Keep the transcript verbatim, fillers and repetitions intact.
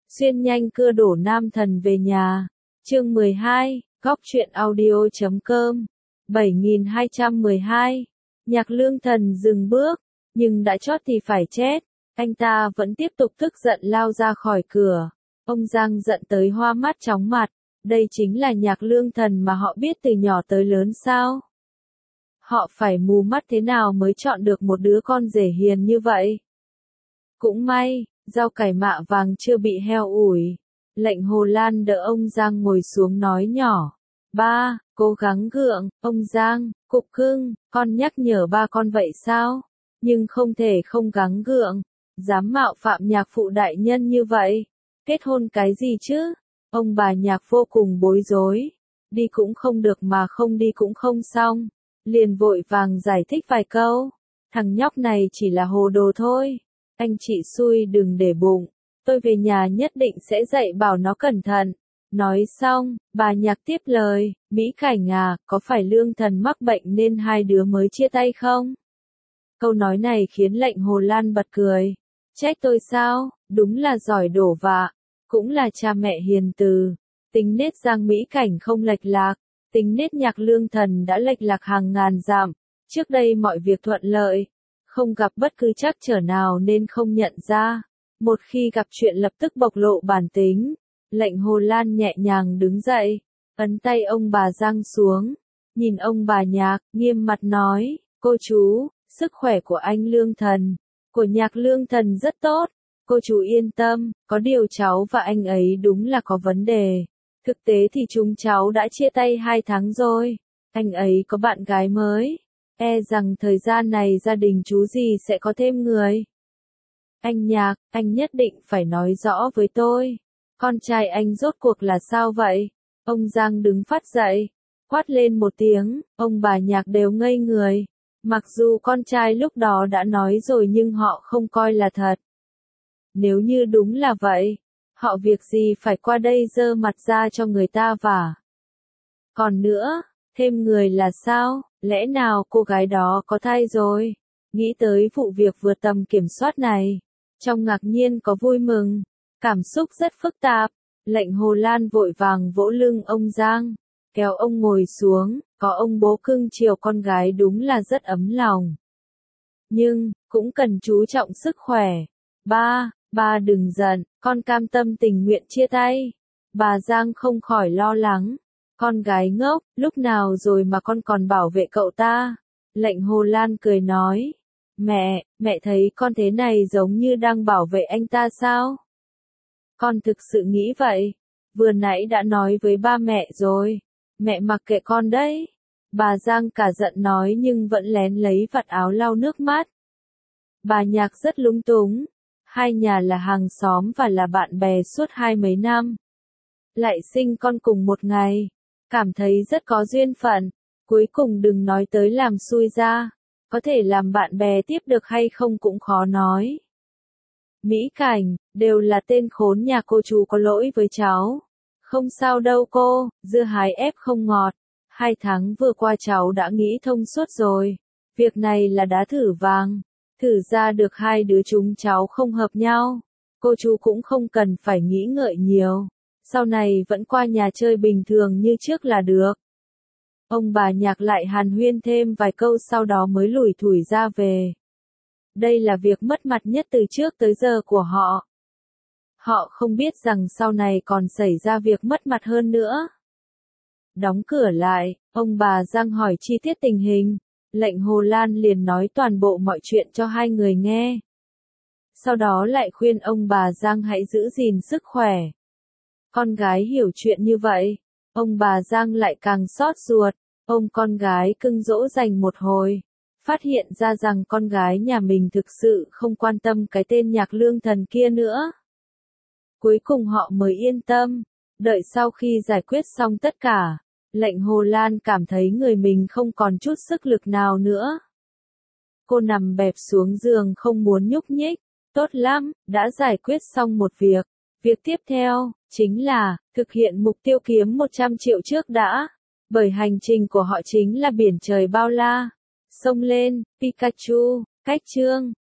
Xuyên nhanh cưa đổ nam thần về nhà. Chương mười hai, góc truyện audio.com. bảy nghìn hai trăm mười hai. Nhạc Lương Thần dừng bước, nhưng đã chót thì phải chết. Anh ta vẫn tiếp tục tức giận lao ra khỏi cửa. Ông Giang giận tới hoa mắt chóng mặt. Đây chính là Nhạc Lương Thần mà họ biết từ nhỏ tới lớn sao? Họ phải mù mắt thế nào mới chọn được một đứa con rể hiền như vậy? Cũng may, rau cải mạ vàng chưa bị heo ủi. Lệnh Hồ Lan đỡ ông Giang ngồi xuống nói nhỏ. Ba, cố gắng gượng, ông Giang, cục cưng, con nhắc nhở ba con vậy sao? Nhưng không thể không gắng gượng. Dám mạo phạm nhạc phụ đại nhân như vậy. Kết hôn cái gì chứ? Ông bà Nhạc vô cùng bối rối. Đi cũng không được mà không đi cũng không xong. Liền vội vàng giải thích vài câu. Thằng nhóc này chỉ là hồ đồ thôi. Anh chị xui đừng để bụng. Tôi về nhà nhất định sẽ dạy bảo nó cẩn thận. Nói xong, bà Nhạc tiếp lời. Mỹ Cảnh à, có phải Lương Thần mắc bệnh nên hai đứa mới chia tay không? Câu nói này khiến lệnh Hồ Lan bật cười. Trách tôi sao, đúng là giỏi đổ vạ. Cũng là cha mẹ hiền từ. Tính nết Giang Mỹ Cảnh không lệch lạc. Tính nết Nhạc Lương Thần đã lệch lạc hàng ngàn dặm. Trước đây mọi việc thuận lợi. Không gặp bất cứ trắc trở nào nên không nhận ra. Một khi gặp chuyện lập tức bộc lộ bản tính. Lệnh Hồ Lan nhẹ nhàng đứng dậy. Ấn tay ông bà Giang xuống. Nhìn ông bà Nhạc, nghiêm mặt nói. Cô chú, sức khỏe của anh Lương Thần, của Nhạc Lương Thần rất tốt. Cô chú yên tâm, có điều cháu và anh ấy đúng là có vấn đề. Thực tế thì chúng cháu đã chia tay hai tháng rồi. Anh ấy có bạn gái mới. E rằng thời gian này gia đình chú gì sẽ có thêm người. Anh Nhạc, anh nhất định phải nói rõ với tôi. Con trai anh rốt cuộc là sao vậy? Ông Giang đứng phát dậy. Quát lên một tiếng, ông bà Nhạc đều ngây người. Mặc dù con trai lúc đó đã nói rồi nhưng họ không coi là thật. Nếu như đúng là vậy, họ việc gì phải qua đây giơ mặt ra cho người ta vả. Còn nữa, thêm người là sao, lẽ nào cô gái đó có thai rồi? Nghĩ tới vụ việc vượt tầm kiểm soát này, trong ngạc nhiên có vui mừng, cảm xúc rất phức tạp. Lệnh Hồ Lan vội vàng vỗ lưng ông Giang, kéo ông ngồi xuống, có ông bố cưng chiều con gái đúng là rất ấm lòng. Nhưng, cũng cần chú trọng sức khỏe. Ba, ba đừng giận, con cam tâm tình nguyện chia tay. Bà Giang không khỏi lo lắng. Con gái ngốc, lúc nào rồi mà con còn bảo vệ cậu ta? Lệnh Hồ Lan cười nói. Mẹ, mẹ thấy con thế này giống như đang bảo vệ anh ta sao? Con thực sự nghĩ vậy. Vừa nãy đã nói với ba mẹ rồi. Mẹ mặc kệ con đấy. Bà Giang cả giận nói nhưng vẫn lén lấy vạt áo lau nước mắt. Bà Nhạc rất lúng túng. Hai nhà là hàng xóm và là bạn bè suốt hai mấy năm. Lại sinh con cùng một ngày. Cảm thấy rất có duyên phận. Cuối cùng đừng nói tới làm xui ra. Có thể làm bạn bè tiếp được hay không cũng khó nói. Mỹ Cảnh, đều là tên khốn nhà cô chú có lỗi với cháu. Không sao đâu cô, dưa hái ép không ngọt. Hai tháng vừa qua cháu đã nghĩ thông suốt rồi. Việc này là đá thử vàng. Thử ra được hai đứa chúng cháu không hợp nhau. Cô chú cũng không cần phải nghĩ ngợi nhiều. Sau này vẫn qua nhà chơi bình thường như trước là được. Ông bà Nhạc lại hàn huyên thêm vài câu sau đó mới lủi thủi ra về. Đây là việc mất mặt nhất từ trước tới giờ của họ. Họ không biết rằng sau này còn xảy ra việc mất mặt hơn nữa. Đóng cửa lại, ông bà Giang hỏi chi tiết tình hình. Lệnh Hồ Lan liền nói toàn bộ mọi chuyện cho hai người nghe. Sau đó lại khuyên ông bà Giang hãy giữ gìn sức khỏe. Con gái hiểu chuyện như vậy, ông bà Giang lại càng xót ruột. Ông con gái cưng dỗ dành một hồi. Phát hiện ra rằng con gái nhà mình thực sự không quan tâm cái tên Nhạc Lương Thần kia nữa. Cuối cùng họ mới yên tâm. Đợi sau khi giải quyết xong tất cả, lệnh Hồ Lan cảm thấy người mình không còn chút sức lực nào nữa. Cô nằm bẹp xuống giường không muốn nhúc nhích. Tốt lắm, đã giải quyết xong một việc. Việc tiếp theo, chính là, thực hiện mục tiêu kiếm một trăm triệu trước đã. Bởi hành trình của họ chính là biển trời bao la. Xông lên, Pikachu, cách chương.